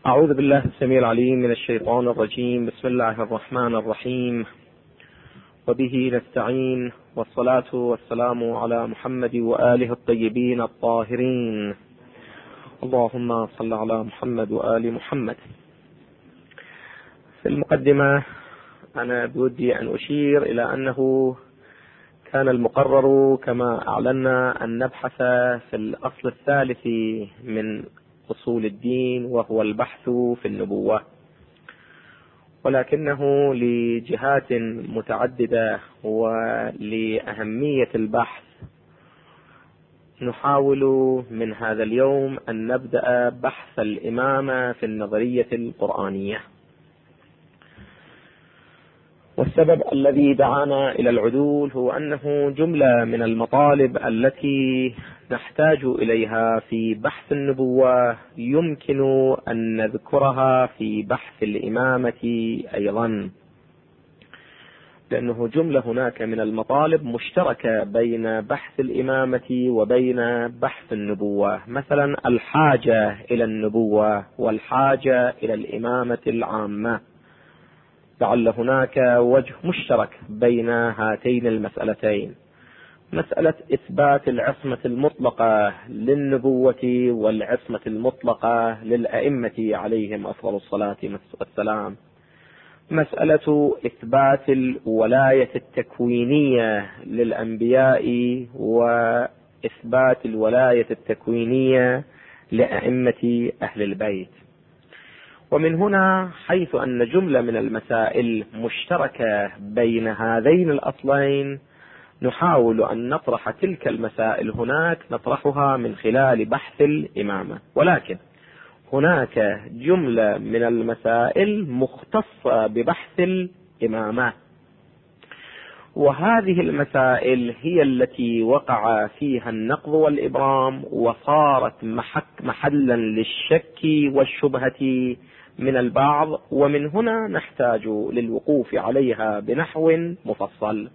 أعوذ بالله السميع العليم من الشيطان الرجيم. بسم الله الرحمن الرحيم، وبه نستعين، والصلاة والسلام على محمد وآله الطيبين الطاهرين. اللهم صل على محمد وآل محمد. في المقدمة أنا بودي أن أشير إلى أنه كان المقرر كما أعلنا أن نبحث في الأصل الثالث من أصول الدين، وهو البحث في النبوة، ولكنه لجهات متعددة ولأهمية البحث نحاول من هذا اليوم أن نبدأ بحث الإمامة في النظرية القرآنية. والسبب الذي دعانا إلى العدول هو أنه جملة من المطالب التي نحتاج إليها في بحث النبوة يمكن أن نذكرها في بحث الإمامة أيضا، لأنه جملة هناك من المطالب مشتركة بين بحث الإمامة وبين بحث النبوة، مثلا الحاجة إلى النبوة والحاجة إلى الإمامة العامة، لعل هناك وجه مشترك بين هاتين المسألتين، مسألة إثبات العصمة المطلقة للنبوة والعصمة المطلقة للأئمة عليهم أفضل الصلاة والسلام، مسألة إثبات الولاية التكوينية للأنبياء وإثبات الولاية التكوينية لأئمة أهل البيت. ومن هنا حيث أن جملة من المسائل مشتركة بين هذين الأصلين نحاول أن نطرح تلك المسائل هناك، نطرحها من خلال بحث الإمامة، ولكن هناك جملة من المسائل مختصة ببحث الإمامة، وهذه المسائل هي التي وقع فيها النقض والإبرام وصارت محلا للشك والشبهة من البعض، ومن هنا نحتاج للوقوف عليها بنحو مفصل،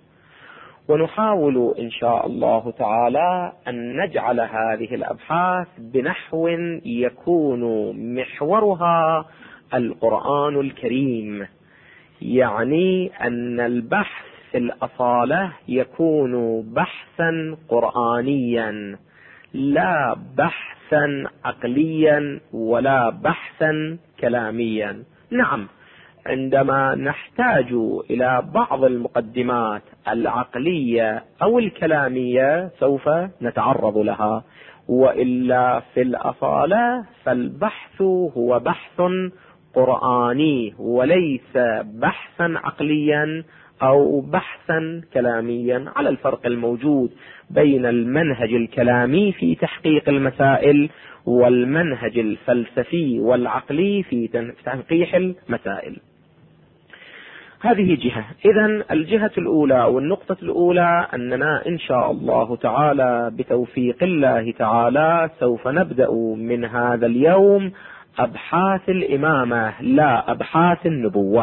ونحاول إن شاء الله تعالى أن نجعل هذه الأبحاث بنحو يكون محورها القرآن الكريم، يعني أن البحث في الأصالة يكون بحثا قرآنيا لا بحثا عقليا ولا بحثا كلاميا. نعم، عندما نحتاج إلى بعض المقدمات العقلية أو الكلامية سوف نتعرض لها، وإلا في الأصالة فالبحث هو بحث قرآني وليس بحثا عقليا أو بحثا كلاميا، على الفرق الموجود بين المنهج الكلامي في تحقيق المسائل والمنهج الفلسفي والعقلي في تنقيح المسائل. هذه جهة. إذن الجهة الأولى والنقطة الأولى أننا إن شاء الله تعالى بتوفيق الله تعالى سوف نبدأ من هذا اليوم أبحاث الإمامة لا أبحاث النبوة،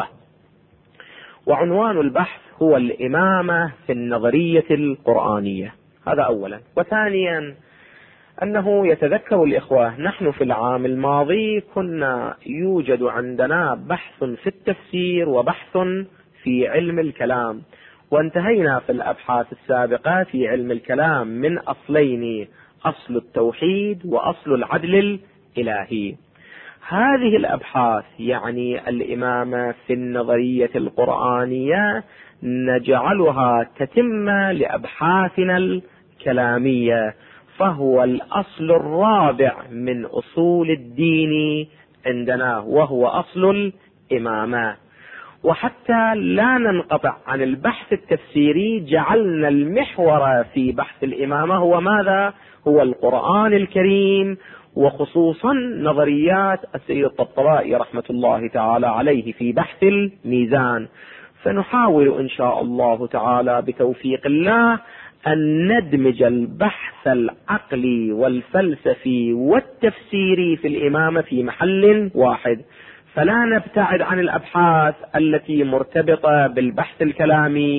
وعنوان البحث هو الإمامة في النظرية القرآنية. هذا أولا. وثانيا أنه يتذكر الإخوة نحن في العام الماضي كنا يوجد عندنا بحث في التفسير وبحث في علم الكلام، وانتهينا في الأبحاث السابقة في علم الكلام من أصلين، أصل التوحيد وأصل العدل الإلهي. هذه الأبحاث يعني الإمامة في النظرية القرآنية نجعلها تتمة لأبحاثنا الكلامية، فهو الأصل الرابع من أصول الدين عندنا، وهو أصل الإمامة. وحتى لا ننقطع عن البحث التفسيري جعلنا المحور في بحث الإمامة هو ماذا؟ هو القرآن الكريم، وخصوصا نظريات السيد الطبطبائي رحمة الله تعالى عليه في بحث الميزان. فنحاول إن شاء الله تعالى بتوفيق الله أن ندمج البحث العقلي والفلسفي والتفسيري في الإمامة في محل واحد، فلا نبتعد عن الأبحاث التي مرتبطة بالبحث الكلامي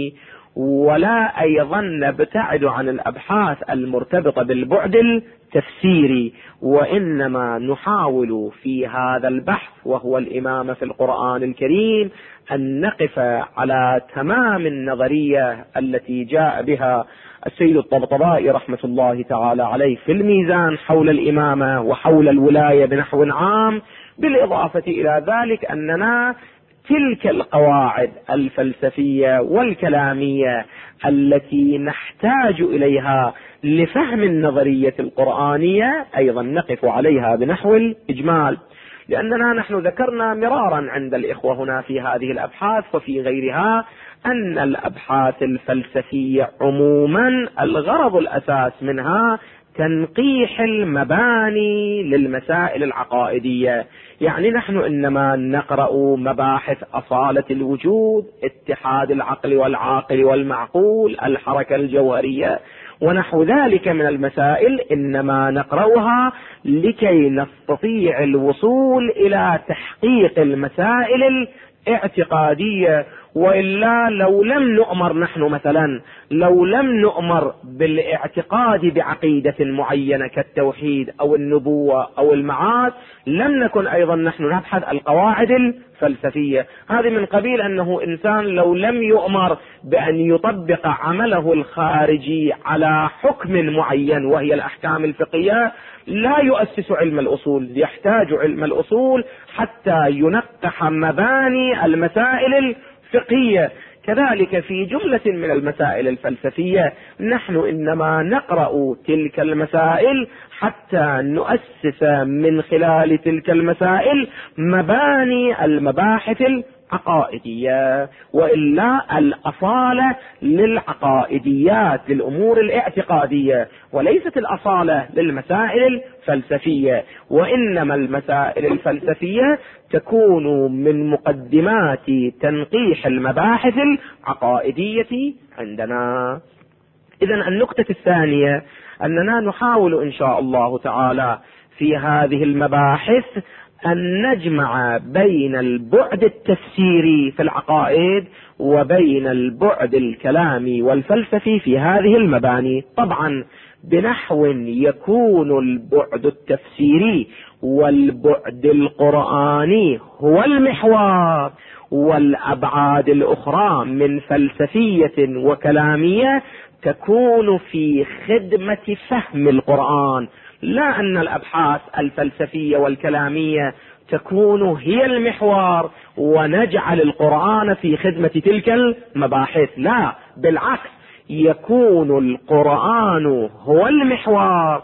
ولا أيضا نبتعد عن الأبحاث المرتبطة بالبعد التفسيري، وإنما نحاول في هذا البحث وهو الإمامة في القرآن الكريم أن نقف على تمام النظرية التي جاء بها السيد الطبطبائي رحمة الله تعالى عليه في الميزان حول الإمامة وحول الولاية بنحو عام، بالإضافة إلى ذلك أننا تلك القواعد الفلسفية والكلامية التي نحتاج إليها لفهم النظرية القرآنية أيضا نقف عليها بنحو الإجمال، لأننا نحن ذكرنا مرارا عند الإخوة هنا في هذه الأبحاث وفي غيرها أن الأبحاث الفلسفية عموما الغرض الأساس منها تنقيح المباني للمسائل العقائدية. يعني نحن إنما نقرأ مباحث أصالة الوجود، اتحاد العقل والعاقل والمعقول، الحركة الجوهرية ونحو ذلك من المسائل، إنما نقرأها لكي نستطيع الوصول إلى تحقيق المسائل الاعتقادية. وإلا لو لم نؤمر نحن مثلا، لو لم نؤمر بالاعتقاد بعقيدة معينة كالتوحيد أو النبوة أو المعاد، لم نكن أيضا نحن نبحث القواعد الفلسفية. هذه من قبيل أنه إنسان لو لم يؤمر بأن يطبق عمله الخارجي على حكم معين وهي الأحكام الفقهية لا يؤسس علم الأصول، يحتاج علم الأصول حتى ينقح مباني المسائل الفقهية. كذلك في جملة من المسائل الفلسفية نحن إنما نقرأ تلك المسائل حتى نؤسس من خلال تلك المسائل مباني المباحث العقائدية، وإلا الأصالة للعقائديات للأمور الاعتقادية وليست الأصالة للمسائل الفلسفية، وإنما المسائل الفلسفية تكون من مقدمات تنقيح المباحث العقائدية عندنا. إذن النقطة الثانية أننا نحاول إن شاء الله تعالى في هذه المباحث أن نجمع بين البعد التفسيري في العقائد وبين البعد الكلامي والفلسفي في هذه المباني، طبعا بنحو يكون البعد التفسيري والبعد القرآني هو المحور، والأبعاد الأخرى من فلسفية وكلامية تكون في خدمة فهم القرآن، لا أن الأبحاث الفلسفية والكلامية تكون هي المحور ونجعل القرآن في خدمة تلك المباحث، لا بالعكس، يكون القرآن هو المحور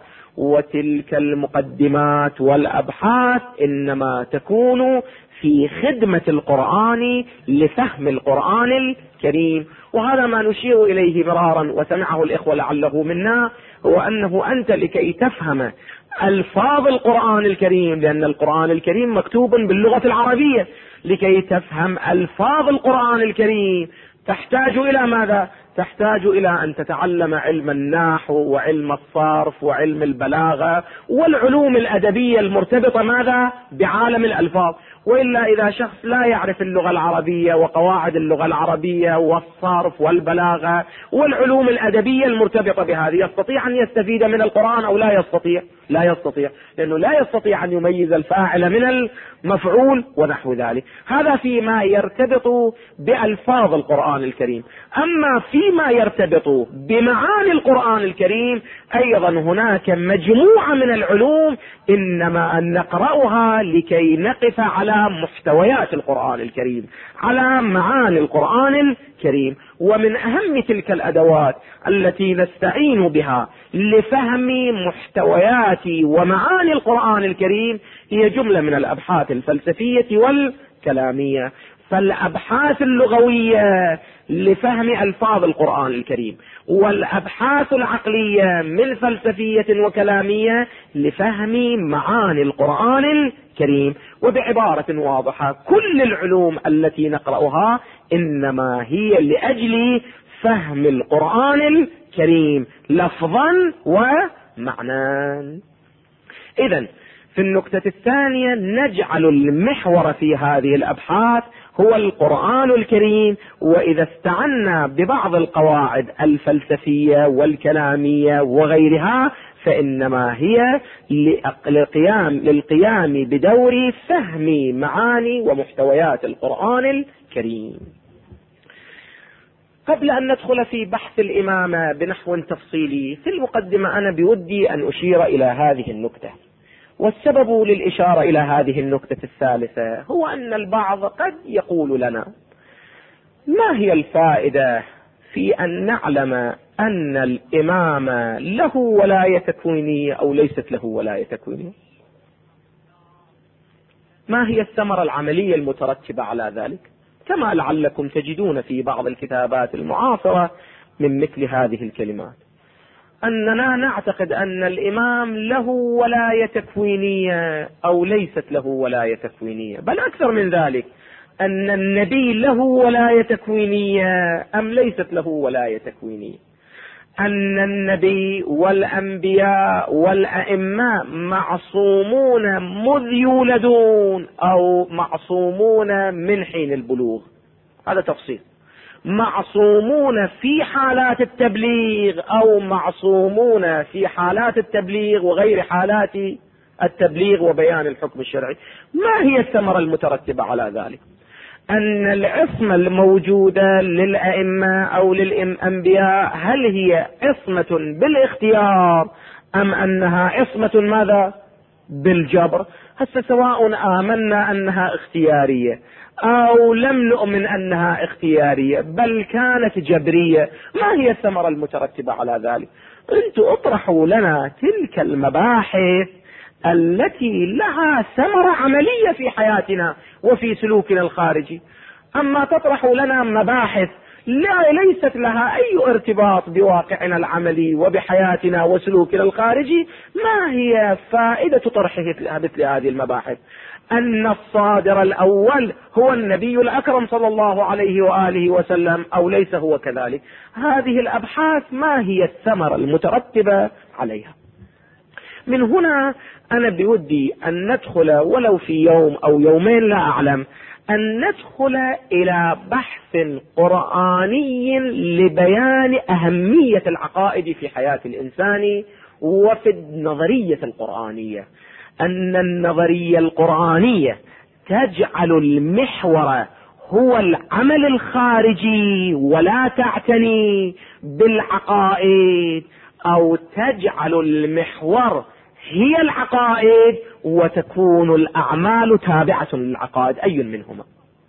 وتلك المقدمات والأبحاث إنما تكون في خدمة القرآن لفهم القرآن الكريم. وهذا ما نشير إليه مرارا وسمعه الإخوة لعله منا، هو أنه أنت لكي تفهم ألفاظ القرآن الكريم، لأن القرآن الكريم مكتوب باللغة العربية، لكي تفهم ألفاظ القرآن الكريم تحتاج إلى ماذا؟ تحتاج إلى أن تتعلم علم النحو وعلم الصرف وعلم البلاغة والعلوم الأدبية المرتبطة ماذا؟ بعالم الألفاظ. وإلا إذا شخص لا يعرف اللغة العربية وقواعد اللغة العربية والصرف والبلاغة والعلوم الأدبية المرتبطة بهذه، يستطيع أن يستفيد من القرآن أو لا يستطيع؟ لا يستطيع، لأنه لا يستطيع أن يميز الفاعل من المفعول ونحو ذلك. هذا فيما يرتبط بألفاظ القرآن الكريم. أما فيما يرتبط بمعاني القرآن الكريم أيضا هناك مجموعة من العلوم إنما نقرأها لكي نقف على محتويات القرآن الكريم، على معاني القرآن الكريم. ومن أهم تلك الأدوات التي نستعين بها لفهم محتويات ومعاني القرآن الكريم هي جملة من الأبحاث الفلسفية والكلامية. فالأبحاث اللغوية لفهم ألفاظ القرآن الكريم، والأبحاث العقلية من فلسفية وكلامية لفهم معاني القرآن الكريم. وبعبارة واضحة كل العلوم التي نقرأها إنما هي لأجل فهم القرآن الكريم لفظا ومعنى. إذن في النكتة الثانية نجعل المحور في هذه الأبحاث هو القرآن الكريم، وإذا استعنا ببعض القواعد الفلسفية والكلامية وغيرها فإنما هي للقيام بدور فهم معاني ومحتويات القرآن الكريم. قبل أن ندخل في بحث الإمامة بنحو تفصيلي، في المقدمة أنا بودي أن أشير إلى هذه النكتة، والسبب للإشارة إلى هذه النكتة الثالثة هو أن البعض قد يقول لنا: ما هي الفائدة في أن نعلم أن الإمام له ولاية تكوينية أو ليست له ولاية تكوينية؟ ما هي الثمرة العملية المترتبة على ذلك؟ كما لعلكم تجدون في بعض الكتابات المعاصرة من مثل هذه الكلمات، أننا نعتقد أن الإمام له ولاية تكوينية أو ليست له ولاية تكوينية، بل أكثر من ذلك، أن النبي له ولاية تكوينية أم ليست له ولاية تكوينية، أن النبي والأنبياء والأئمة معصومون مذ يولدون أو معصومون من حين البلوغ. هذا تفصيل. معصومون في حالات التبليغ أو معصومون في حالات التبليغ وغير حالات التبليغ وبيان الحكم الشرعي. ما هي الثمرة المترتبة على ذلك؟ أن العصمة الموجودة للأئمة أو للأنبياء هل هي عصمة بالاختيار أم أنها عصمة ماذا؟ بالجبر. هسه سواء آمنا أنها اختيارية أو لم نؤمن أنها اختيارية بل كانت جبرية، ما هي الثمرة المترتبة على ذلك؟ أنتم اطرحوا لنا تلك المباحث التي لها ثمرة عملية في حياتنا وفي سلوكنا الخارجي. أما تطرحوا لنا مباحث ليست لها أي ارتباط بواقعنا العملي وبحياتنا وسلوكنا الخارجي، ما هي فائدة طرحه مثل هذه المباحث؟ أن الصادر الأول هو النبي الأكرم صلى الله عليه وآله وسلم أو ليس هو كذلك؟ هذه الأبحاث ما هي الثمرة المترتبة عليها؟ من هنا أنا بودي أن ندخل ولو في يوم أو يومين لا أعلم، أن ندخل إلى بحث قرآني لبيان أهمية العقائد في حياة الإنسان وفي النظرية القرآنية. أن النظرية القرآنية تجعل المحور هو العمل الخارجي ولا تعتني بالعقائد، أو تجعل المحور هي العقائد وتكون الأعمال تابعة للعقائد، أي منهما؟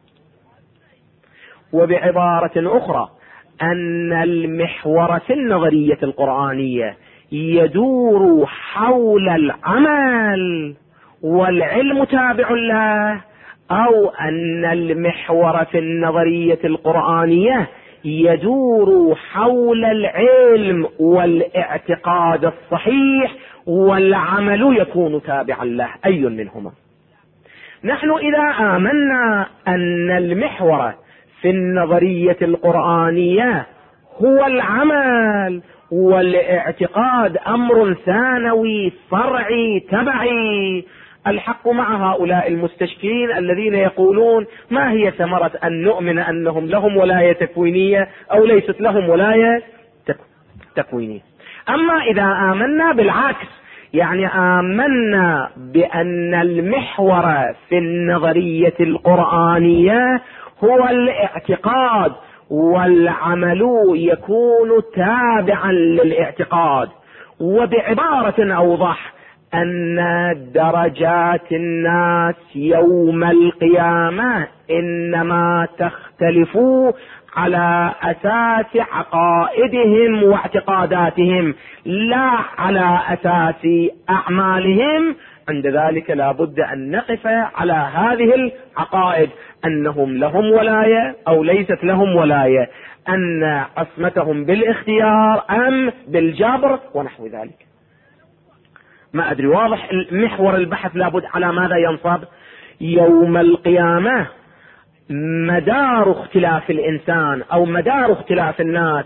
وبعبارة أخرى، أن المحور في النظرية القرآنية يدور حول العمل والعلم تابع له، أو أن المحور في النظرية القرآنية يدور حول العلم والاعتقاد الصحيح والعمل يكون تابعا له، أي منهما؟ نحن إذا آمنا أن المحور في النظرية القرآنية هو العمل والاعتقاد أمر ثانوي فرعي تبعي، الحق مع هؤلاء المستشكلين الذين يقولون ما هي ثمرة أن نؤمن أنهم لهم ولاية تكوينية أو ليست لهم ولاية تكوينية. أما إذا آمنا بالعكس، يعني آمنا بأن المحور في النظرية القرآنية هو الاعتقاد والعمل يكون تابعا للاعتقاد، وبعبارة أوضح أن درجات الناس يوم القيامة إنما تختلف على أساس عقائدهم واعتقاداتهم لا على أساس أعمالهم. عند ذلك لا بد أن نقف على هذه العقائد، أنهم لهم ولاية أو ليست لهم ولاية، أن عصمتهم بالاختيار أم بالجبر ونحو ذلك. ما أدري واضح محور البحث لابد على ماذا ينصب؟ يوم القيامة مدار اختلاف الإنسان أو مدار اختلاف الناس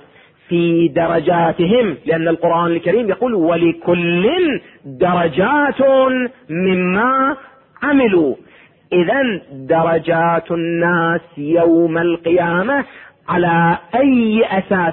في درجاتهم، لأن القرآن الكريم يقول ولكل درجات مما عملوا. إذن درجات الناس يوم القيامة على أي أساس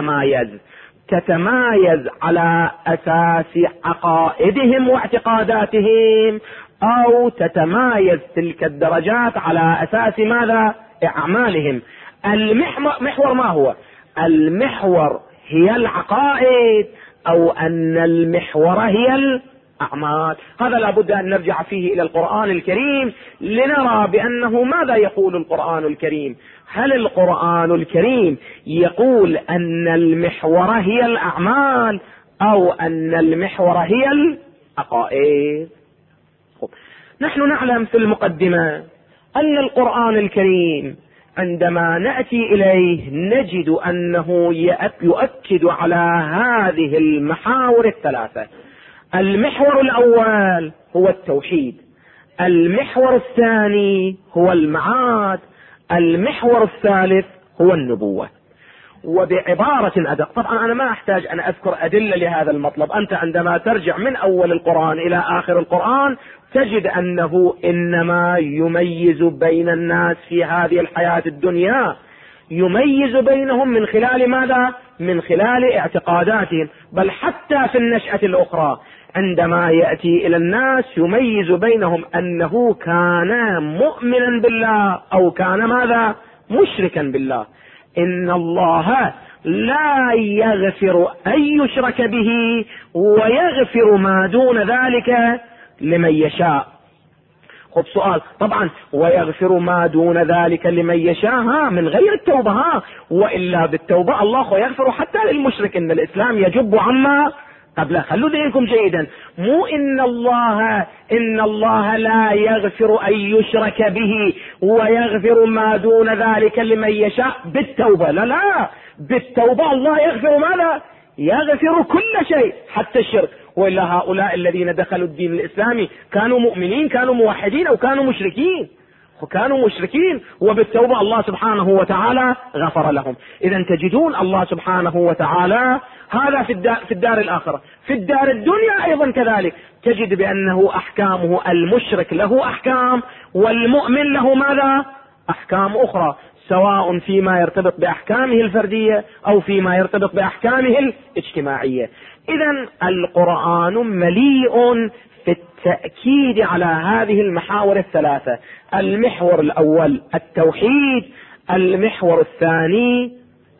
تتمايز على أساس عقائدهم واعتقاداتهم، أو تتمايز تلك الدرجات على أساس ماذا؟ أعمالهم. المحور ما هو؟ المحور هي العقائد أو أن المحور هي الأعمال؟ هذا لابد أن نرجع فيه إلى القرآن الكريم لنرى بأنه ماذا يقول القرآن الكريم. هل القرآن الكريم يقول أن المحور هي الأعمال أو أن المحور هي العقائد؟ نحن نعلم في المقدمة أن القرآن الكريم عندما نأتي إليه نجد أنه يؤكد على هذه المحاور الثلاثة. المحور الأول هو التوحيد، المحور الثاني هو المعاد، المحور الثالث هو النبوة. وبعبارة أدق، طبعا أنا ما أحتاج أن أذكر أدلة لهذا المطلب، أنت عندما ترجع من أول القرآن إلى آخر القرآن تجد أنه إنما يميز بين الناس في هذه الحياة الدنيا، يميز بينهم من خلال ماذا؟ من خلال اعتقاداتهم، بل حتى في النشأة الأخرى عندما يأتي إلى الناس يميز بينهم أنه كان مؤمنا بالله أو كان ماذا؟ مشركا بالله. إن الله لا يغفر أن يشرك به ويغفر ما دون ذلك لمن يشاء. خب سؤال، طبعا ويغفر ما دون ذلك لمن يشاء من غير التوبة، وإلا بالتوبة الله يغفر حتى للمشرك. إن الإسلام يجب عما قبل. خلوا ذهنكم جيدا، مو إن الله لا يغفر أن يشرك به ويغفر ما دون ذلك لمن يشاء بالتوبة، لا، بالتوبة الله يغفر ماذا؟ يغفر كل شيء حتى الشرك. وإلا هؤلاء الذين دخلوا الدين الإسلامي كانوا مؤمنين، كانوا موحدين، أو كانوا مشركين؟ وكانوا مشركين، وبالتوبة الله سبحانه وتعالى غفر لهم. إذا تجدون الله سبحانه وتعالى هذا في الدار الآخرة. في الدار الدنيا أيضا كذلك تجد بأنه أحكامه، المشرك له أحكام والمؤمن له ماذا؟ أحكام أخرى، سواء فيما يرتبط بأحكامه الفردية أو فيما يرتبط بأحكامه الاجتماعية. إذن القرآن مليء في التأكيد على هذه المحاور الثلاثة. المحور الأول التوحيد، المحور الثاني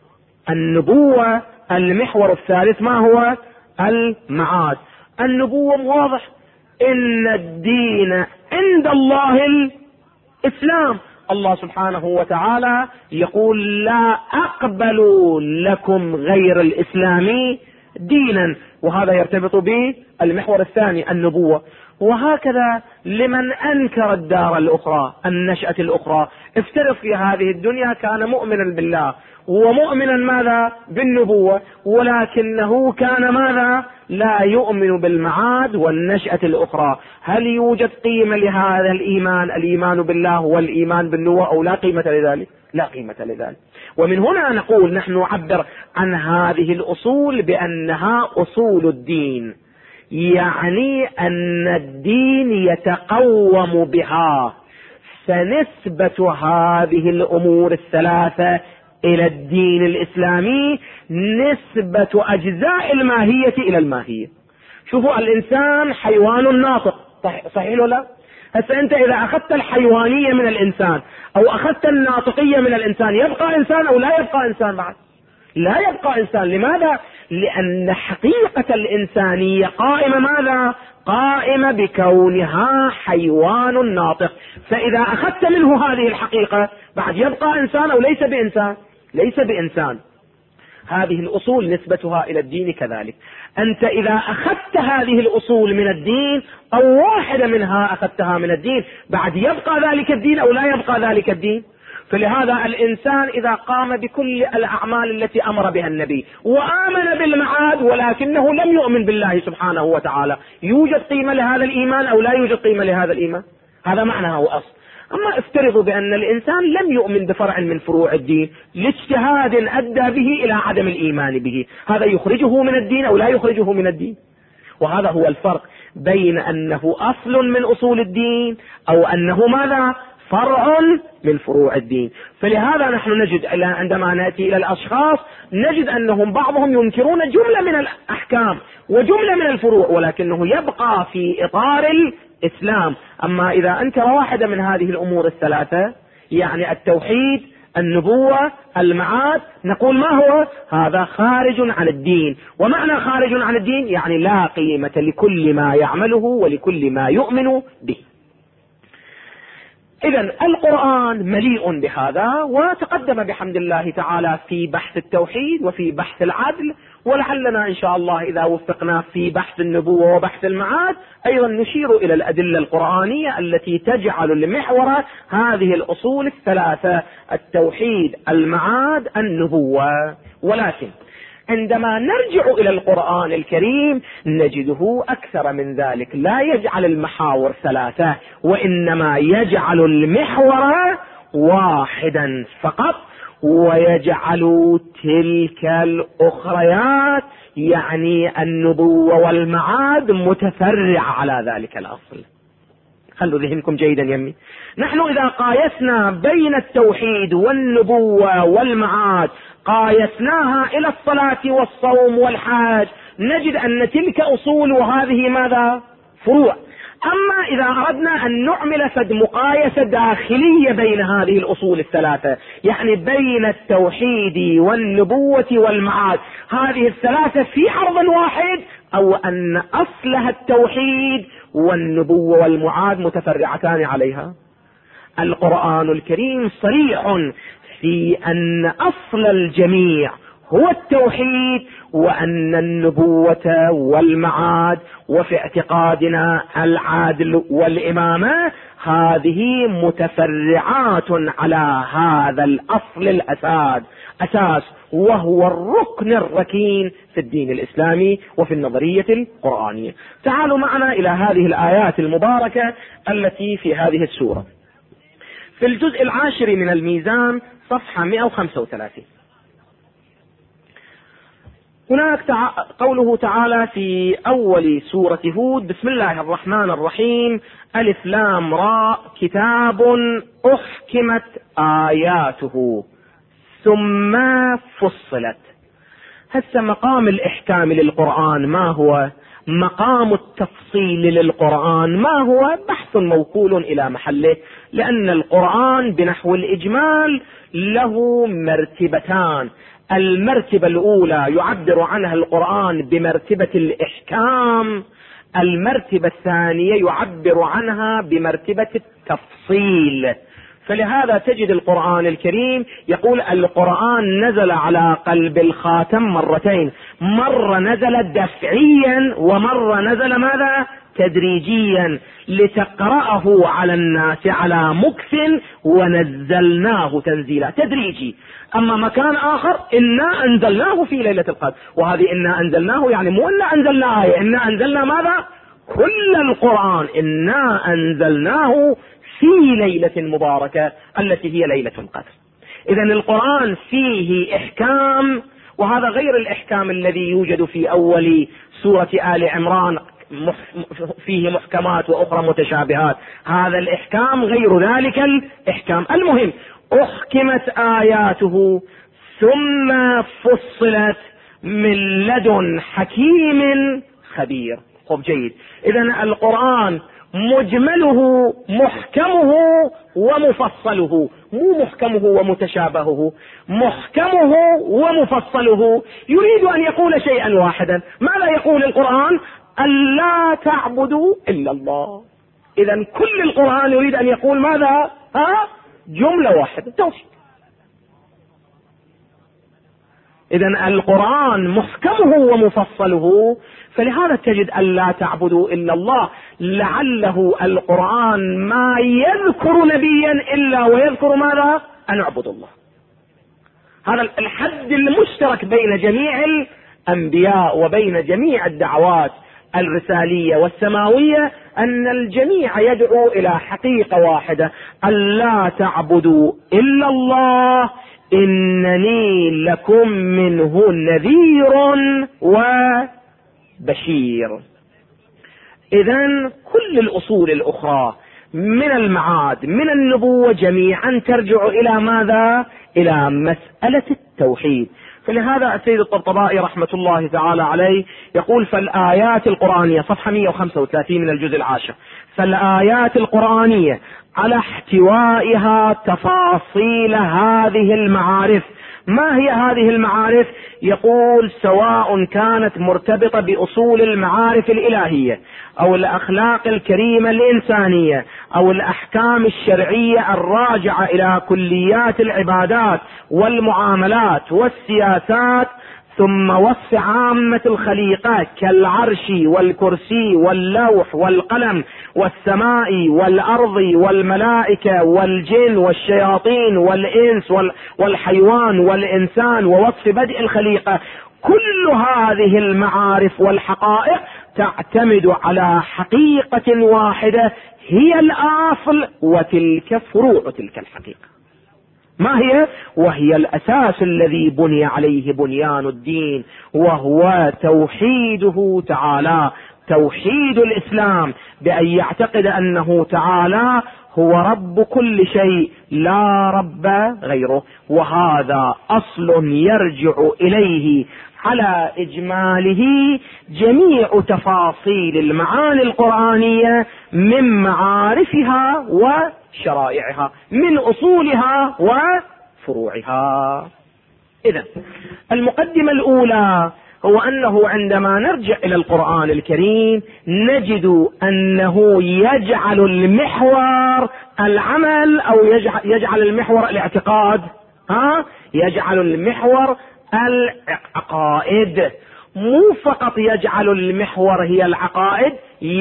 النبوة، المحور الثالث ما هو؟ المعاد. النبوة واضح، إن الدين عند الله الإسلام. الله سبحانه وتعالى يقول لا أقبل لكم غير الإسلام دينا، وهذا يرتبط بالمحور الثاني النبوة. وهكذا لمن أنكر الدار الأخرى، النشأة الأخرى، افترض في هذه الدنيا كان مؤمنا بالله ومؤمنا ماذا؟ بالنبوة، ولكنه كان ماذا؟ لا يؤمن بالمعاد والنشأة الأخرى. هل يوجد قيمة لهذا الإيمان بالله والإيمان بالنبوة أو لا قيمة لذلك؟ لا قيمة لذلك. ومن هنا نقول نحن نعبر عن هذه الأصول بأنها أصول الدين، يعني أن الدين يتقوم بها. فنسبة هذه الأمور الثلاثة إلى الدين الإسلامي نسبة أجزاء الماهية إلى الماهية. شوفوا، الإنسان حيوان ناطق، صحيح ولا؟ هسه أنت إذا أخذت الحيوانية من الإنسان أو أخذت الناطقية من الإنسان يبقى إنسان أو لا يبقى إنسان؟ بعد لا يبقى إنسان. لماذا؟ لأن حقيقة الإنسانية قائمة ماذا؟ قائمة بكونها حيوان ناطق. فإذا أخذت منه هذه الحقيقة بعد يبقى إنسان أو ليس بإنسان؟ ليس بإنسان. هذه الأصول نسبتها إلى الدين كذلك. أنت إذا أخذت هذه الأصول من الدين أو واحدة منها أخذتها من الدين بعد يبقى ذلك الدين أو لا يبقى ذلك الدين؟ فلهذا الإنسان إذا قام بكل الأعمال التي أمر بها النبي وآمن بالمعاد ولكنه لم يؤمن بالله سبحانه وتعالى، يوجد قيمة لهذا الإيمان أو لا يوجد قيمة لهذا الإيمان؟ هذا معناه وأصل. أما افترضوا بأن الإنسان لم يؤمن بفرع من فروع الدين لاجتهاد أدى به إلى عدم الإيمان به، هذا يخرجه من الدين أو لا يخرجه من الدين؟ وهذا هو الفرق بين أنه أصل من أصول الدين أو أنه ماذا؟ فرع من فروع الدين. فلهذا نحن نجد عندما نأتي إلى الأشخاص نجد أنهم بعضهم ينكرون جملة من الأحكام وجملة من الفروع، ولكنه يبقى في إطار الإسلام. أما إذا أنكر واحدة من هذه الأمور الثلاثة، يعني التوحيد، النبوة، المعاد، نقول ما هو؟ هذا خارج عن الدين. ومعنى خارج عن الدين يعني لا قيمة لكل ما يعمله ولكل ما يؤمن به. إذن القرآن مليء بهذا، وتقدم بحمد الله تعالى في بحث التوحيد وفي بحث العدل، ولعلنا إن شاء الله إذا وفقنا في بحث النبوة وبحث المعاد أيضا نشير إلى الأدلة القرآنية التي تجعل المحور هذه الأصول الثلاثة: التوحيد، المعاد، النبوة. ولكن عندما نرجع إلى القرآن الكريم نجده أكثر من ذلك، لا يجعل المحاور ثلاثة، وإنما يجعل المحور واحدا فقط، ويجعل تلك الأخريات يعني النبوة والمعاد متفرع على ذلك الأصل. خلوا ذهنكم جيدا يمي. نحن إذا قايسنا بين التوحيد والنبوة والمعاد قايسناها إلى الصلاة والصوم والحج، نجد أن تلك أصول وهذه ماذا؟ فروع. أما إذا أردنا أن نعمل فد مقايسة داخلية بين هذه الأصول الثلاثة، يعني بين التوحيد والنبوة والمعاد، هذه الثلاثة في عرض واحد، أو أن أصلها التوحيد والنبوة والمعاد متفرعتان عليها. القرآن الكريم صريح في أن أصل الجميع هو التوحيد، وأن النبوة والمعاد وفي اعتقادنا العدل والإمامة هذه متفرعات على هذا الأصل الأساس، وهو الركن الركين في الدين الإسلامي وفي النظرية القرآنية. تعالوا معنا إلى هذه الآيات المباركة التي في هذه السورة في الجزء 10 من الميزان صفحة 135. هناك قوله تعالى في أول سورة هود: بسم الله الرحمن الرحيم، ألف لام راء، كتاب أحكمت آياته ثم فصلت. هسه مقام الإحكام للقرآن ما هو؟ مقام التفصيل للقرآن ما هو؟ بحث موكول إلى محله، لأن القرآن بنحو الإجمال له مرتبتان. المرتبة الأولى يعبر عنها القرآن بمرتبة الإحكام، المرتبة الثانية يعبر عنها بمرتبة التفصيل. فلهذا تجد القرآن الكريم يقول القرآن نزل على قلب الخاتم مرتين، مرة نزل دفعيا ومرة نزل ماذا؟ تدريجيا، لتقرأه على الناس على مكث ونزلناه تنزيلا، تدريجي. أما مكان آخر إنا أنزلناه في ليلة القدر، وهذه إنا أنزلناه يعني مو إنا أنزلنا آية، إنا أنزلنا ماذا؟ كل القرآن إنا أنزلناه في ليلة مباركة التي هي ليلة القدر. إذن القرآن فيه إحكام، وهذا غير الإحكام الذي يوجد في أول سورة آل عمران، فيه محكمات وأخرى متشابهات. هذا الإحكام غير ذلك الإحكام. المهم أحكمت آياته ثم فصلت من لدن حكيم خبير. خب جيد. إذن القرآن مجمله محكمه ومفصله، مو محكمه ومتشابهه، محكمه ومفصله. يريد أن يقول شيئا واحدا. ماذا يقول القرآن؟ ألا تعبدوا إلا الله. إذن كل القرآن يريد أن يقول ماذا؟ جملة واحدة، توحيد. إذن القرآن محكمه ومفصله، فلهذا تجد ألا تعبدوا إلا الله. لعله القرآن ما يذكر نبيا إلا ويذكر ماذا؟ أن اعبدوا الله. هذا الحد المشترك بين جميع الأنبياء وبين جميع الدعوات، الرسالية والسماوية أن الجميع يدعو إلى حقيقة واحدة: ألا تعبدوا إلا الله إنني لكم منه نذير وبشير. إذن كل الأصول الأخرى من المعاد من النبوة جميعا ترجع إلى ماذا؟ إلى مسألة التوحيد. فلهذا السيد الطبطبائي رحمة الله تعالى عليه يقول: فالآيات القرآنية، صفحة 135 من الجزء 10، فالآيات القرآنية على احتوائها تفاصيل هذه المعارف. ما هي هذه المعارف؟ يقول: سواء كانت مرتبطة بأصول المعارف الإلهية أو الأخلاق الكريمة الإنسانية أو الأحكام الشرعية الراجعة إلى كليات العبادات والمعاملات والسياسات، ثم وصف عامة الخليقة كالعرش والكرسي واللوح والقلم والسماء والأرض والملائكة والجن والشياطين والإنس والحيوان والإنسان، ووصف بدء الخليقة. كل هذه المعارف والحقائق تعتمد على حقيقة واحدة هي الأصل، وتلك فروع تلك الحقيقة. ما هي؟ وهي الأساس الذي بني عليه بنيان الدين، وهو توحيده تعالى، توحيد الإسلام، بأن يعتقد أنه تعالى هو رب كل شيء لا رب غيره. وهذا أصل يرجع إليه على إجماله جميع تفاصيل المعاني القرآنية من معارفها وشرائعها، من أصولها وفروعها. إذن المقدمة الأولى هو أنه عندما نرجع إلى القرآن الكريم نجد أنه يجعل المحور العمل أو يجعل المحور الاعتقاد. يجعل المحور العقائد، مو فقط يجعل المحور هي العقائد،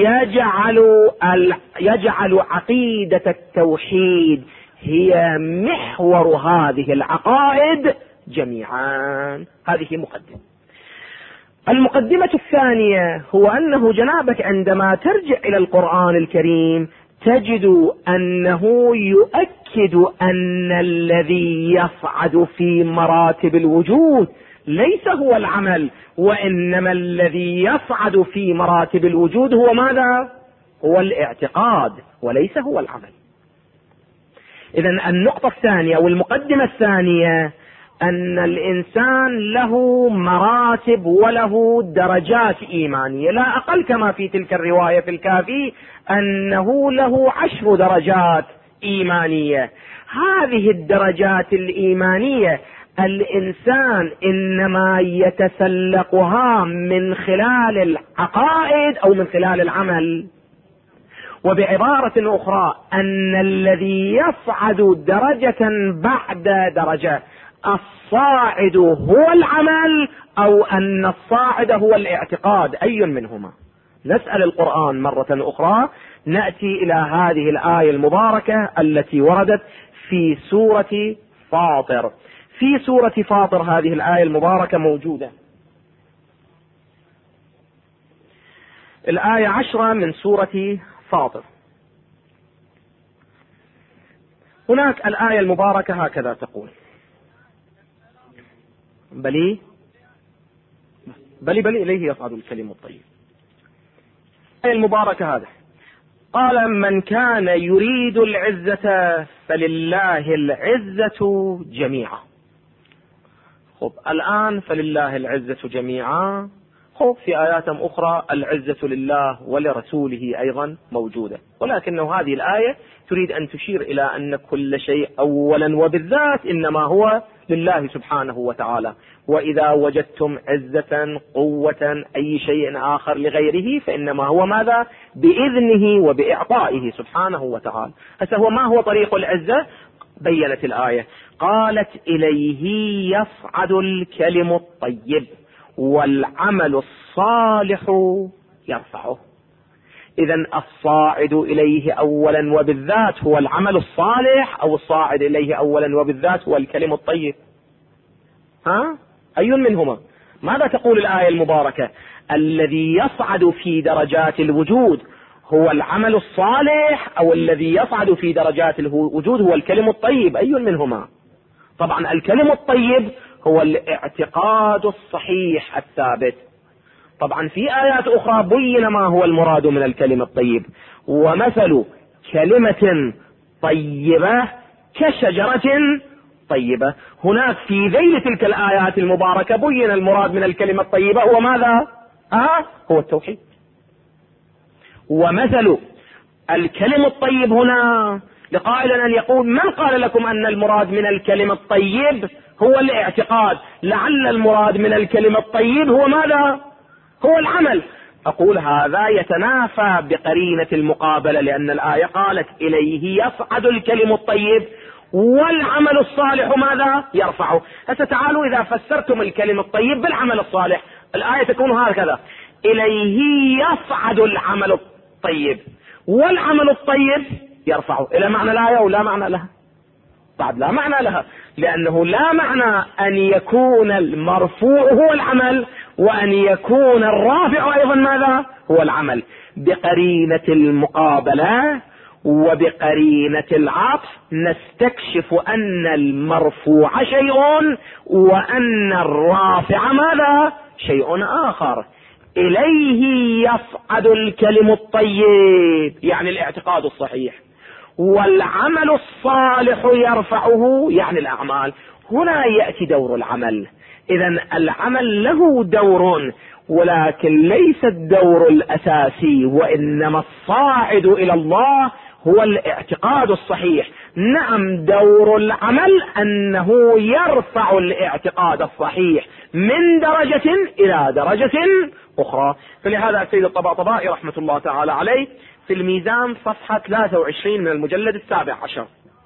يجعل عقيدة التوحيد هي محور هذه العقائد جميعا. هذه مقدمة. المقدمة الثانية هو أنه جنابك عندما ترجع إلى القرآن الكريم تجد أنه يؤكد أن الذي يصعد في مراتب الوجود ليس هو العمل، وإنما الذي يصعد في مراتب الوجود هو ماذا؟ هو الاعتقاد، وليس هو العمل. إذن النقطة الثانية والمقدمة الثانية أن الإنسان له مراتب وله درجات إيمانية، لا أقل كما في تلك الرواية في الكافي أنه له 10 درجات إيمانية. هذه الدرجات الإيمانية الإنسان إنما يتسلقها من خلال العقائد أو من خلال العمل. وبعبارة أخرى أن الذي يصعد درجة بعد درجة، الصاعد هو العمل أو أن الصاعد هو الاعتقاد، أي منهما؟ نسأل القرآن مرة أخرى. نأتي إلى هذه الآية المباركة التي وردت في سورة فاطر. في سورة فاطر هذه الآية المباركة موجودة، الآية 10 من سورة فاطر. هناك الآية المباركة هكذا تقول: بلي إليه يصعد الكلم الطيب. الآية المباركة هذا قال: من كان يريد العزة فلله العزة جميعا. الآن فلله العزة جميعا. في آيات أخرى العزة لله ولرسوله أيضا موجودة، ولكنه هذه الآية تريد أن تشير إلى أن كل شيء أولا وبالذات إنما هو لله سبحانه وتعالى. وإذا وجدتم عزة قوة أي شيء آخر لغيره فإنما هو ماذا؟ بإذنه وبإعطائه سبحانه وتعالى. هو ما هو طريق العزة؟ بيّنت الآية، قالت: إليه يصعد الكلم الطيب والعمل الصالح يرفعه. إذن الصاعد إليه أولا وبالذات هو العمل الصالح، أو الصاعد إليه أولا وبالذات هو الكلم الطيب؟ أي منهما؟ ماذا تقول الآية المباركة؟ الذي يصعد في درجات الوجود هو العمل الصالح أو الذي يصعد في درجات الوجود هو الكلم الطيب؟ أي منهما؟ طبعا الكلم الطيب هو الاعتقاد الصحيح الثابت. طبعا في آيات أخرى بين ما هو المراد من الكلم الطيب: ومثل كلمة طيبة كشجرة طيبة. هناك في ذيل تلك الآيات المباركة بين المراد من الكلمة الطيبة هو ماذا؟ هو التوحيد. ومثل الكلم الطيب هنا لقائل أن يقول: من قال لكم أن المراد من الكلم الطيب هو الاعتقاد؟ لعل المراد من الكلم الطيب هو ماذا؟ هو العمل. أقول هذا يتنافى بقرينة المقابلة، لأن الآية قالت إليه يصعد الكلم الطيب والعمل الصالح ماذا؟ يرفعه. فتعالوا إذا فسرتم الكلم الطيب بالعمل الصالح، الآية تكون هكذا: إليه يصعد العمل الطيب والعمل الطيب يرفعه. إلى معنى الآية ولا معنى لها؟ بعد لا معنى لها، لأنه لا معنى أن يكون المرفوع هو العمل وأن يكون الرافع أيضا ماذا؟ هو العمل. بقرينة المقابلة وبقرينة العطف نستكشف أن المرفوع شيء وأن الرافع ماذا؟ شيء آخر. إليه يصعد الكلم الطيب يعني الاعتقاد الصحيح، والعمل الصالح يرفعه يعني الأعمال. هنا يأتي دور العمل. إذن العمل له دور، ولكن ليس الدور الأساسي، وإنما الصاعد إلى الله هو الاعتقاد الصحيح. نعم، دور العمل أنه يرفع الاعتقاد الصحيح من درجة إلى درجة أخرى. فلهذا السيد الطباطبائي رحمة الله تعالى عليه في الميزان صفحة 23 من المجلد 17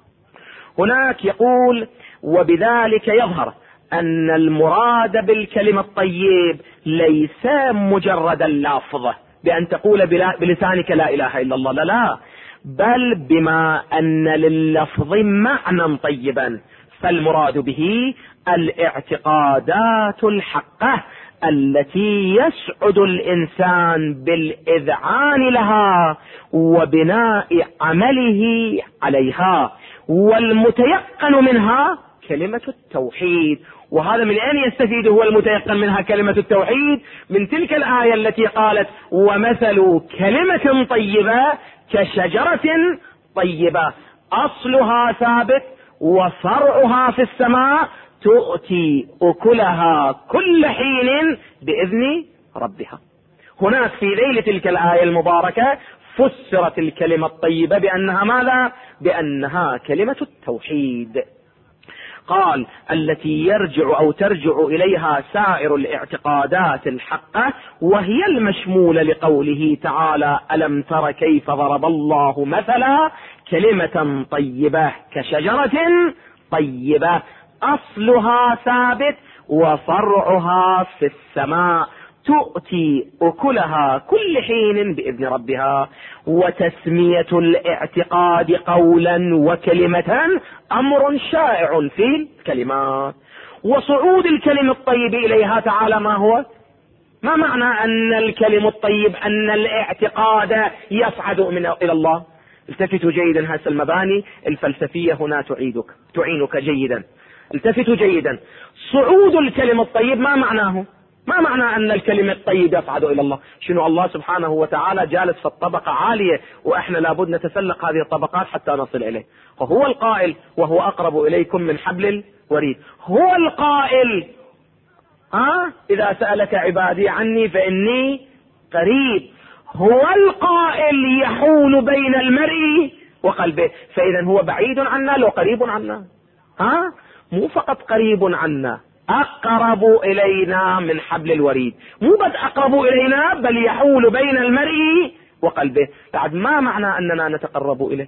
هناك يقول: وبذلك يظهر أن المراد بالكلمة الطيب ليس مجرد اللفظ بأن تقول بلسانك لا إله إلا الله، لا، بل بما أن لللفظ معنى طيبا، فالمراد به الاعتقادات الحقة التي يسعد الإنسان بالإذعان لها وبناء عمله عليها، والمتيقن منها كلمة التوحيد. وهذا من أين يستفيد هو المتيقن منها كلمة التوحيد؟ من تلك الآية التي قالت: ومثل كلمة طيبة كشجرة طيبة أصلها ثابت وفرعها في السماء تؤتي أكلها كل حين بإذن ربها. هناك في ذيل تلك الآية المباركة فسرت الكلمة الطيبة بأنها ماذا؟ بأنها كلمة التوحيد. قال: التي يرجع أو ترجع إليها سائر الاعتقادات الحقة، وهي المشمولة لقوله تعالى: ألم تر كيف ضرب الله مثلا كلمة طيبة كشجرة طيبة أصلها ثابت وفرعها في السماء تؤتي أكلها كل حين بإذن ربها. وتسمية الاعتقاد قولا وكلمة أمر شائع في الكلمات. وصعود الكلم الطيب إليها تعالى ما هو؟ ما معنى أن الكلم الطيب أن الاعتقاد يصعد إلى الله؟ التفتوا جيدا، هذه المباني الفلسفية هنا تعينك جيدا. التفتوا جيدا. صعود الكلم الطيب ما معناه؟ ما معنى أن الكلمة الطيب يصعد إلى الله؟ شنو الله سبحانه وتعالى جالس في الطبقة عالية وإحنا لابد نتسلق هذه الطبقات حتى نصل إليه؟ وهو القائل: وهو أقرب إليكم من حبل الوريد. هو القائل: إذا سألك عبادي عني فإني قريب. هو القائل يحول بين المرء وقلبه. فإذا هو بعيد عنا لو قريب عنا؟ مو فقط قريب عنا، أقرب إلينا من حبل الوريد. مو بس أقرب إلينا، بل يحول بين المرء وقلبه. بعد ما معنى أننا نتقرب إليه؟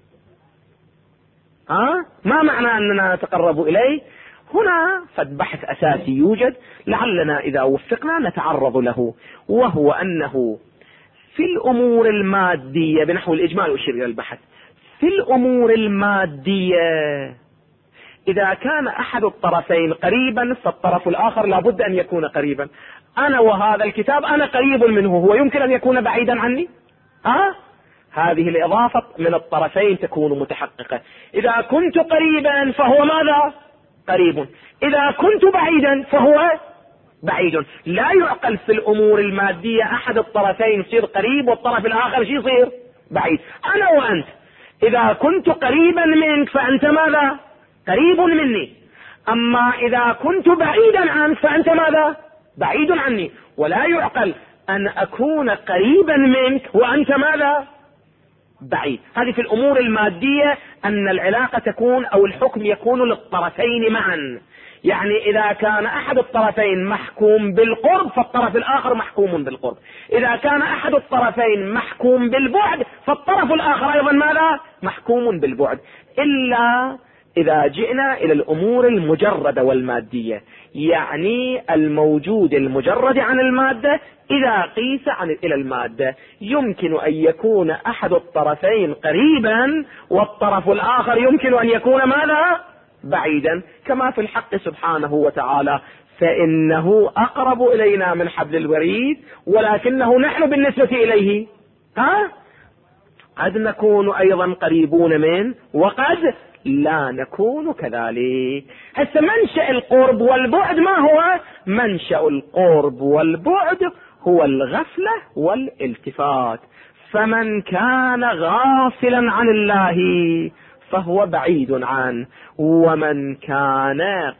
ما معنى أننا نتقرب إليه؟ هنا فد بحث أساسي يوجد، لعلنا إذا وفقنا نتعرض له، وهو أنه في الأمور المادية بنحو الإجمال أشير إلى البحث. في الأمور المادية إذا كان أحد الطرفين قريبا فالطرف الآخر لابد أن يكون قريبا. أنا وهذا الكتاب أنا قريب منه، هو يمكن أن يكون بعيدا عني؟ هذه الإضافة من الطرفين تكون متحققة. إذا كنت قريبا فهو ماذا؟ قريب. إذا كنت بعيدا فهو بعيد. لا يعقل في الأمور المادية أحد الطرفين يصير قريب والطرف الآخر يصير بعيد. أنا وأنت إذا كنت قريبا منك فأنت ماذا؟ قريب مني. أما إذا كنت بعيدا عنك فأنت ماذا؟ بعيد عني. ولا يعقل أن أكون قريبا منك وأنت ماذا؟ بعيد. هذه في الأمور المادية أن العلاقة تكون أو الحكم يكون للطرفين معا. يعني إذا كان أحد الطرفين محكوم بالقرب فالطرف الآخر محكوم بالقرب. إذا كان أحد الطرفين محكوم بالبعد فالطرف الآخر أيضا ماذا؟ محكوم بالبعد. إلا إذا جئنا إلى الأمور المجردة والمادية، يعني الموجود المجرد عن المادة إذا قيس إلى المادة، يمكن أن يكون أحد الطرفين قريبا والطرف الآخر يمكن أن يكون ماذا؟ بعيدا، كما في الحق سبحانه وتعالى فإنه أقرب إلينا من حبل الوريد ولكنه نحن بالنسبة إليه قد نكون أيضا قريبون منه وقد لا نكون كذلك. هسه منشأ القرب والبعد ما هو؟ منشأ القرب والبعد هو الغفلة والالتفات. فمن كان غافلا عن الله فهو بعيد عنه، ومن كان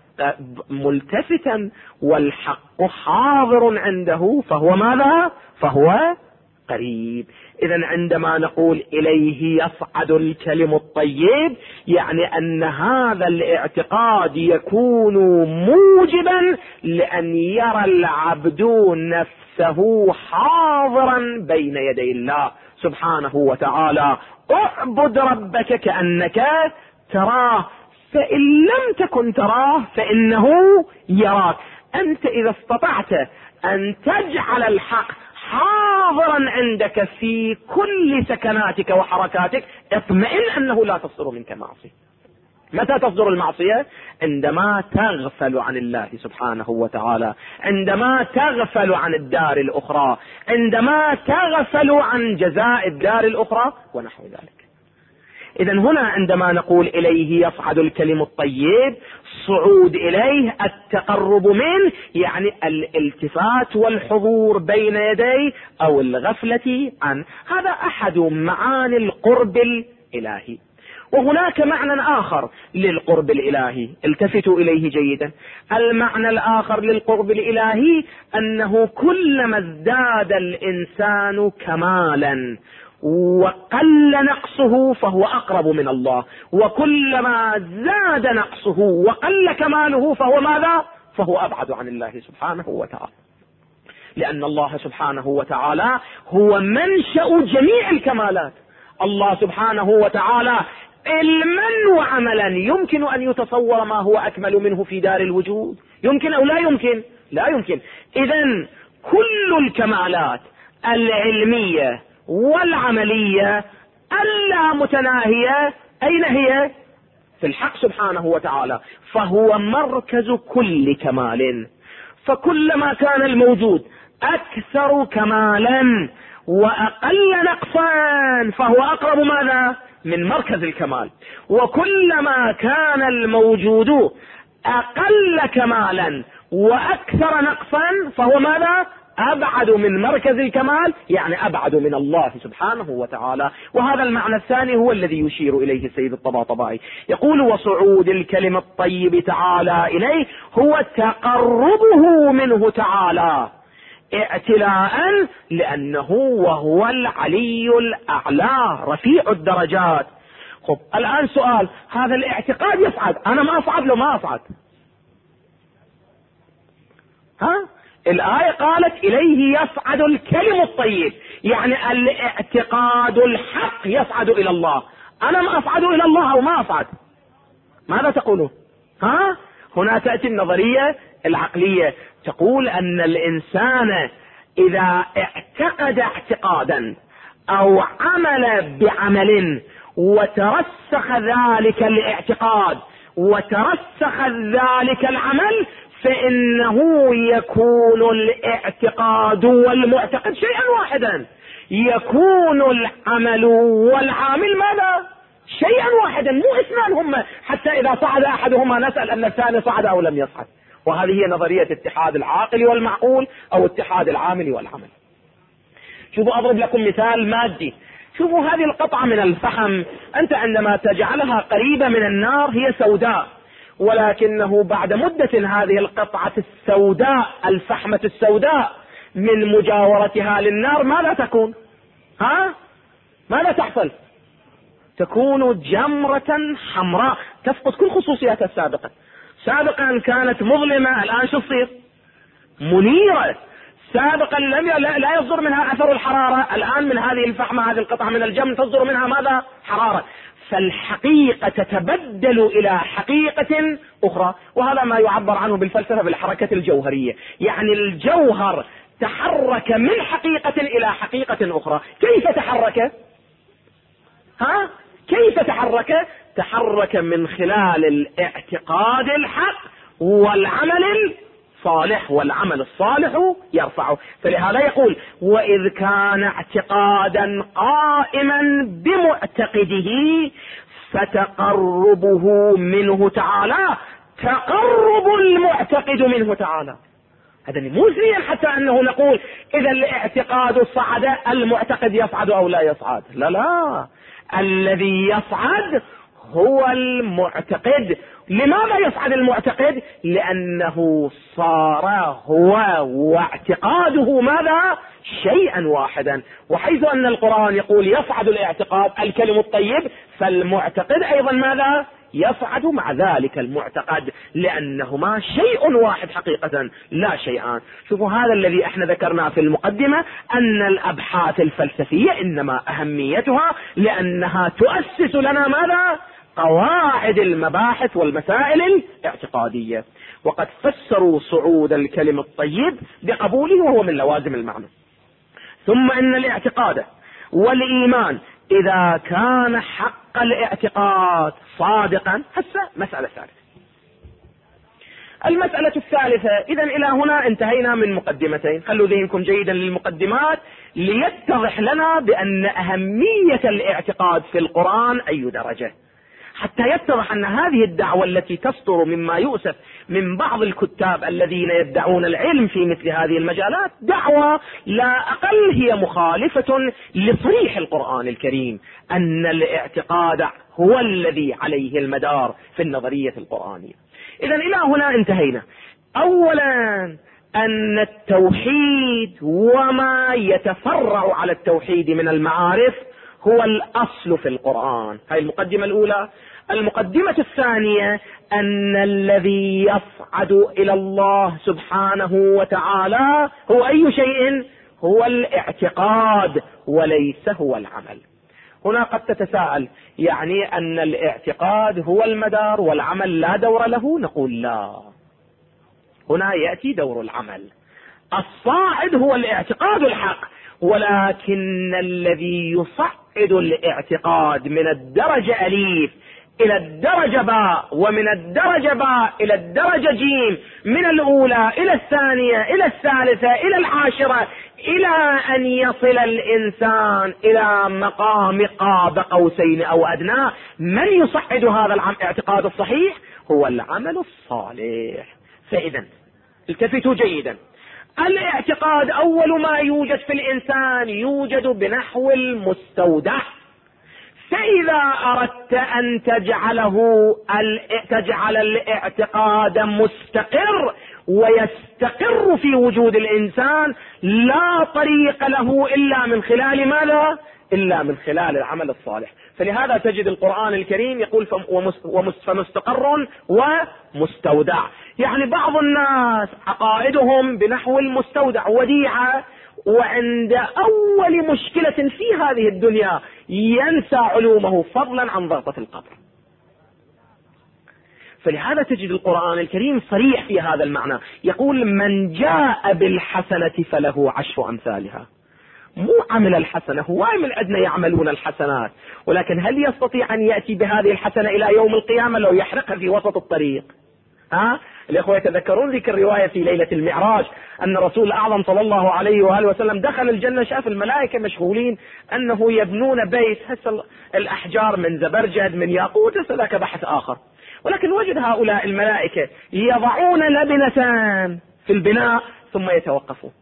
ملتفتا والحق حاضر عنده فهو ماذا؟ فهو قريب. إذن عندما نقول إليه يصعد الكلم الطيب يعني أن هذا الاعتقاد يكون موجبا لأن يرى العبد نفسه حاضرا بين يدي الله سبحانه وتعالى. اعبد ربك كأنك تراه، فإن لم تكن تراه فإنه يراك. أنت إذا استطعت أن تجعل الحق حاضرا عندك في كل سكناتك وحركاتك اطمئن أنه لا تصدر منك معصية. متى تصدر المعصية؟ عندما تغفل عن الله سبحانه وتعالى، عندما تغفل عن الدار الأخرى، عندما تغفل عن جزاء الدار الأخرى ونحو ذلك. إذن هنا عندما نقول إليه يصعد الكلم الطيب، صعود إليه التقرب منه يعني الالتفات والحضور بين يديه أو الغفلة عنه. هذا أحد معاني القرب الإلهي. وهناك معنى آخر للقرب الإلهي، التفتوا إليه جيدا. المعنى الآخر للقرب الإلهي أنه كلما ازداد الإنسان كمالا وقل نقصه فهو أقرب من الله، وكلما زاد نقصه وقل كماله فهو ماذا؟ فهو أبعد عن الله سبحانه وتعالى. لأن الله سبحانه وتعالى هو منشأ جميع الكمالات. الله سبحانه وتعالى علما وعملا يمكن أن يتصور ما هو أكمل منه في دار الوجود؟ يمكن أو لا يمكن؟ لا يمكن. إذن كل الكمالات العلمية والعملية ألا متناهية أين هي؟ في الحق سبحانه وتعالى، فهو مركز كل كمال. فكلما كان الموجود أكثر كمالا وأقل نقصا فهو أقرب ماذا؟ من مركز الكمال. وكلما كان الموجود أقل كمالا وأكثر نقصا فهو ماذا؟ أبعد من مركز الكمال، يعني أبعد من الله سبحانه وتعالى. وهذا المعنى الثاني هو الذي يشير إليه السيد الطباطبائي، يقول وصعود الكلم الطيب تعالى إليه هو تقربه منه تعالى اعتلاء لأنه وهو العلي الأعلى رفيع الدرجات. خب الآن سؤال، هذا الاعتقاد يصعد، أنا ما أصعد له ما أصعد. الآية قالت إليه يصعد الكلم الطيب، يعني الاعتقاد الحق يصعد إلى الله. أنا ما أصعد إلى الله أو ما أصعد؟ ماذا تقولون؟ هنا تأتي النظرية العقلية تقول أن الإنسان إذا اعتقد اعتقادا أو عمل بعمل وترسخ ذلك الاعتقاد وترسخ ذلك العمل فإنه يكون الاعتقاد والمعتقد شيئا واحدا، يكون العمل والعامل ماذا؟ شيئا واحدا، مو اثنان هما، حتى إذا صعد أحدهما نسأل أن الثاني صعد أو لم يصعد. وهذه هي نظرية اتحاد العاقل والمعقول أو اتحاد العامل والعمل. شوفوا أضرب لكم مثال مادي. شوفوا هذه القطعة من الفحم، أنت عندما تجعلها قريبة من النار هي سوداء، ولكنه بعد مدة هذه القطعة السوداء الفحمة السوداء من مجاورتها للنار ماذا تكون؟ ماذا تحصل؟ تكون جمرة حمراء تفقد كل خصوصياتها السابقة. سابقا كانت مظلمة، الآن شو تصير؟ منيرة. سابقا لا يصدر منها أثر الحرارة، الآن من هذه الفحمة، هذه القطعة من الجمر تصدر منها ماذا؟ حرارة. فالحقيقة تتبدل إلى حقيقة أخرى، وهذا ما يعبر عنه بالفلسفة بالحركة الجوهرية، يعني الجوهر تحرك من حقيقة إلى حقيقة أخرى. كيف تحرك؟ كيف تحرك؟ تحرك من خلال الاعتقاد الحق والعمل الصالح، والعمل الصالح يرفعه. فلهذا يقول: وإذ كان اعتقادا قائما بمعتقده فتقربه منه تعالى تقرب المعتقد منه تعالى. هذا مو زين حتى أنه نقول إذا الاعتقاد صعد المعتقد يصعد أو لا يصعد. لا، الذي يصعد هو المعتقد. لماذا يصعد المعتقد؟ لأنه صار هو واعتقاده ماذا؟ شيئا واحدا. وحيث أن القرآن يقول يصعد الاعتقاد الكلم الطيب، فالمعتقد أيضا ماذا؟ يصعد مع ذلك المعتقد، لأنهما شيء واحد حقيقة لا شيئان. شوفوا هذا الذي احنا ذكرنا في المقدمة، أن الأبحاث الفلسفية إنما أهميتها لأنها تؤسس لنا ماذا؟ قواعد المباحث والمسائل الاعتقادية. وقد فسروا صعود الكلم الطيب بقبوله وهو من لوازم المعنى. ثم إن الاعتقاد والإيمان إذا كان حق الاعتقاد صادقا. هسه مسألة ثالثة. المسألة الثالثة، إذن إلى هنا انتهينا من مقدمتين. خلوا ذهنكم جيدا للمقدمات ليتضح لنا بأن أهمية الاعتقاد في القرآن أي درجة، حتى يتضح أن هذه الدعوة التي تصدر مما يؤسف من بعض الكتاب الذين يدعون العلم في مثل هذه المجالات دعوة لا أقل هي مخالفة لصريح القرآن الكريم، أن الاعتقاد هو الذي عليه المدار في النظرية القرآنية. إذن إلى هنا انتهينا. أولا أن التوحيد وما يتفرع على التوحيد من المعارف هو الأصل في القرآن. هذه المقدمة الأولى. المقدمة الثانية أن الذي يصعد إلى الله سبحانه وتعالى هو أي شيء؟ هو الاعتقاد وليس هو العمل. هنا قد تتساءل، يعني أن الاعتقاد هو المدار والعمل لا دور له؟ نقول لا، هنا يأتي دور العمل. الصاعد هو الاعتقاد الحق، ولكن الذي يصعد الاعتقاد من الدرجة أليف إلى الدرجة باء، ومن الدرجة باء إلى الدرجة جيم، من الأولى إلى الثانية إلى الثالثة إلى العاشرة، إلى أن يصل الإنسان إلى مقام قاب قوسين أو أدنى. من يصعد هذا الاعتقاد الصحيح؟ هو العمل الصالح. فإذا التفتوا جيدا، الاعتقاد أول ما يوجد في الإنسان يوجد بنحو المستودع. فإذا أردت أن تجعل الاعتقاد مستقر ويستقر في وجود الإنسان، لا طريق له إلا من خلال ماذا؟ إلا من خلال العمل الصالح. فلهذا تجد القرآن الكريم يقول فمستقر ومستودع. يعني بعض الناس عقائدهم بنحو المستودع وديعة، وعند أول مشكلة في هذه الدنيا ينسى علومه فضلا عن ضغطة القبر. فلهذا تجد القرآن الكريم صريح في هذا المعنى، يقول من جاء بالحسنة فله 10 أمثالها. مو عمل الحسنة، هو من أدنى يعملون الحسنات، ولكن هل يستطيع أن يأتي بهذه الحسنة إلى يوم القيامة لو يحرقها في وسط الطريق؟ الإخوة يتذكرون ذيك الرواية في ليلة المعراج أن رسول الأعظم صلى الله عليه وآله وسلم دخل الجنة، شاف الملائكة مشغولين أنه يبنون بيت، هسه الأحجار من زبرجد من ياقوت، هسه ذاك بحث آخر، ولكن وجد هؤلاء الملائكة يضعون لبنة في البناء ثم يتوقفون،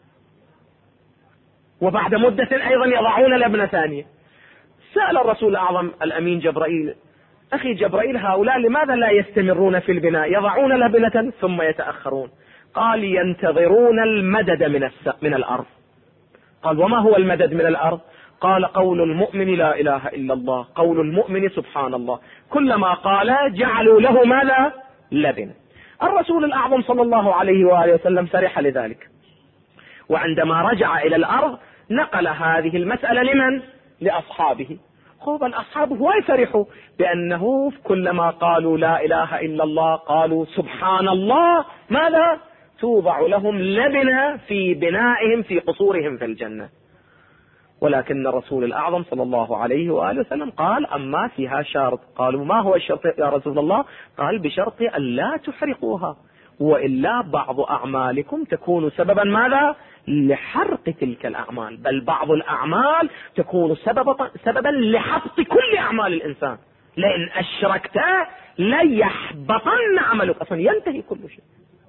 وبعد مدة أيضا يضعون لبنة ثانية. سأل الرسول الأعظم الأمين جبرائيل: أخي جبرائيل، هؤلاء لماذا لا يستمرون في البناء، يضعون لبنة ثم يتأخرون؟ قال: ينتظرون المدد من الأرض. قال: وما هو المدد من الأرض؟ قال: قول المؤمن لا إله إلا الله، قول المؤمن سبحان الله، كلما قال جعلوا له ماذا؟ لبنة. الرسول الأعظم صلى الله عليه وآله وسلم فرح لذلك، وعندما رجع إلى الأرض نقل هذه المسألة لمن؟ لأصحابه. خوب الأصحاب هو يفرحوا بأنه كلما قالوا لا إله إلا الله قالوا سبحان الله، ماذا؟ توضع لهم لبنة في بنائهم في قصورهم في الجنة. ولكن الرسول الأعظم صلى الله عليه وآله وسلم قال: أما فيها شرط. قالوا: ما هو الشرط يا رسول الله؟ قال: بشرط أن لا تحرقوها، وإلا بعض أعمالكم تكون سببا ماذا؟ لحرق تلك الأعمال، بل بعض الأعمال تكون سببا لحبط كل أعمال الإنسان، لئن أشركت ليحبطن عملك، أصلا ينتهي كل شيء.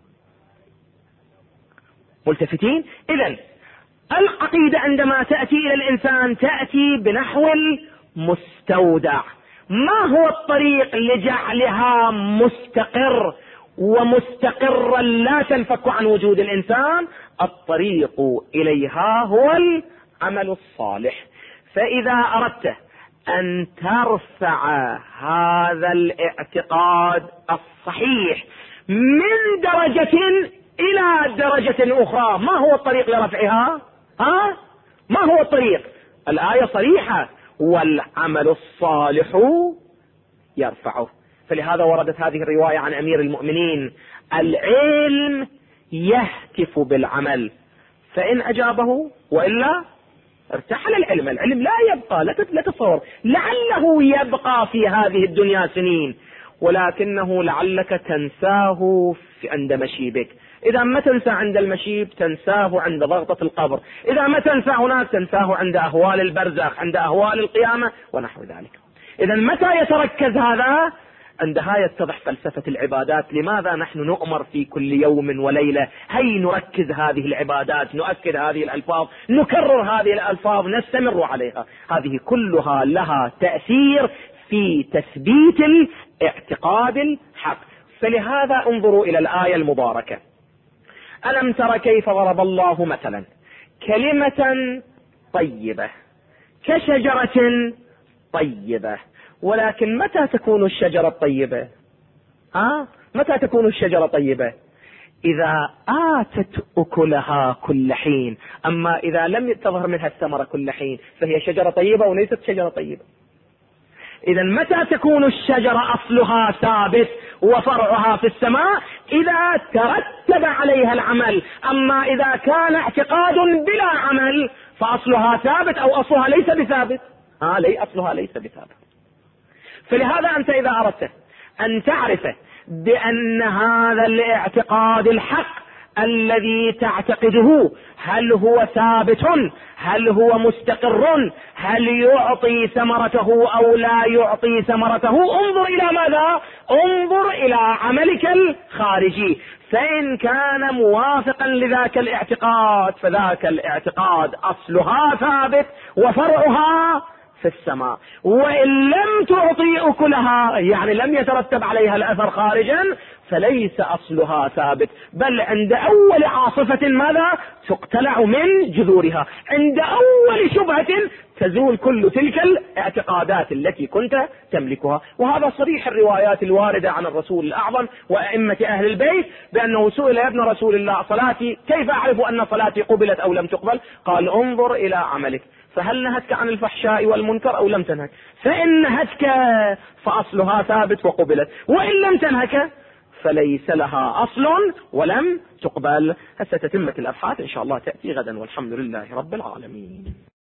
ملتفتين؟ إذن العقيدة عندما تأتي إلى الإنسان تأتي بنحو المستودع. ما هو الطريق لجعلها مستقر ومستقرا لا تنفك عن وجود الإنسان؟ الطريق إليها هو العمل الصالح. فإذا أردت أن ترفع هذا الاعتقاد الصحيح من درجة إلى درجة أخرى، ما هو الطريق لرفعها؟ ما هو الطريق؟ الآية صريحة: والعمل الصالح يرفعه. فلهذا وردت هذه الرواية عن أمير المؤمنين: العلم يهتف بالعمل، فإن أجابه وإلا ارتحل العلم. العلم لا يبقى، لا تتصور، لعله يبقى في هذه الدنيا سنين، ولكنه لعلك تنساه عند مشيبك. إذا ما تنسى عند المشيب تنساه عند ضغطة القبر، إذا ما تنسى هناك تنساه عند أهوال البرزخ، عند أهوال القيامة ونحو ذلك. إذا متى يتركز هذا؟ عندها يتضح فلسفة العبادات. لماذا نحن نؤمر في كل يوم وليلة هي نركز هذه العبادات، نؤكد هذه الألفاظ، نكرر هذه الألفاظ، نستمر عليها؟ هذه كلها لها تأثير في تثبيت الاعتقاد الحق. فلهذا انظروا إلى الآية المباركة: ألم تر كيف ضرب الله مثلا كلمة طيبة كشجرة طيبة. ولكن متى تكون الشجرة طيبة؟ متى تكون الشجرة طيبة؟ إذا آتت أكلها كل حين. أما إذا لم تظهر منها الثمرة كل حين فهي شجرة طيبة وليست شجرة طيبة. إذا متى تكون الشجرة أصلها ثابت وفرعها في السماء؟ إذا ترتب عليها العمل. أما إذا كان اعتقاد بلا عمل فأصلها ثابت أو أصلها ليس بثابت. أصلها ليس بثابت. فلهذا أنت إذا أردت أن تعرف بأن هذا الاعتقاد الحق الذي تعتقده هل هو ثابت، هل هو مستقر، هل يعطي ثمرته أو لا يعطي ثمرته، انظر إلى ماذا؟ انظر إلى عملك الخارجي. فإن كان موافقا لذاك الاعتقاد فذاك الاعتقاد أصلها ثابت وفرعها في السماء. وإن لم تعطي أكلها، يعني لم يترتب عليها الأثر خارجا، فليس أصلها ثابت، بل عند أول عاصفة ماذا؟ تقتلع من جذورها، عند أول شبهة تزول كل تلك الاعتقادات التي كنت تملكها. وهذا صريح الروايات الواردة عن الرسول الأعظم وأئمة أهل البيت بأنه سئل: يا ابن رسول الله صلاتي كيف أعرف أن صلاتي قبلت أو لم تقبل؟ قال: انظر إلى عملك، فهل نهتك عن الفحشاء والمنكر أو لم تنهك؟ فإن نهتك فأصلها ثابت وقبلت، وإن لم تنهك فليس لها أصل ولم تقبل. هسه تتمة الأبحاث إن شاء الله تأتي غدا، والحمد لله رب العالمين.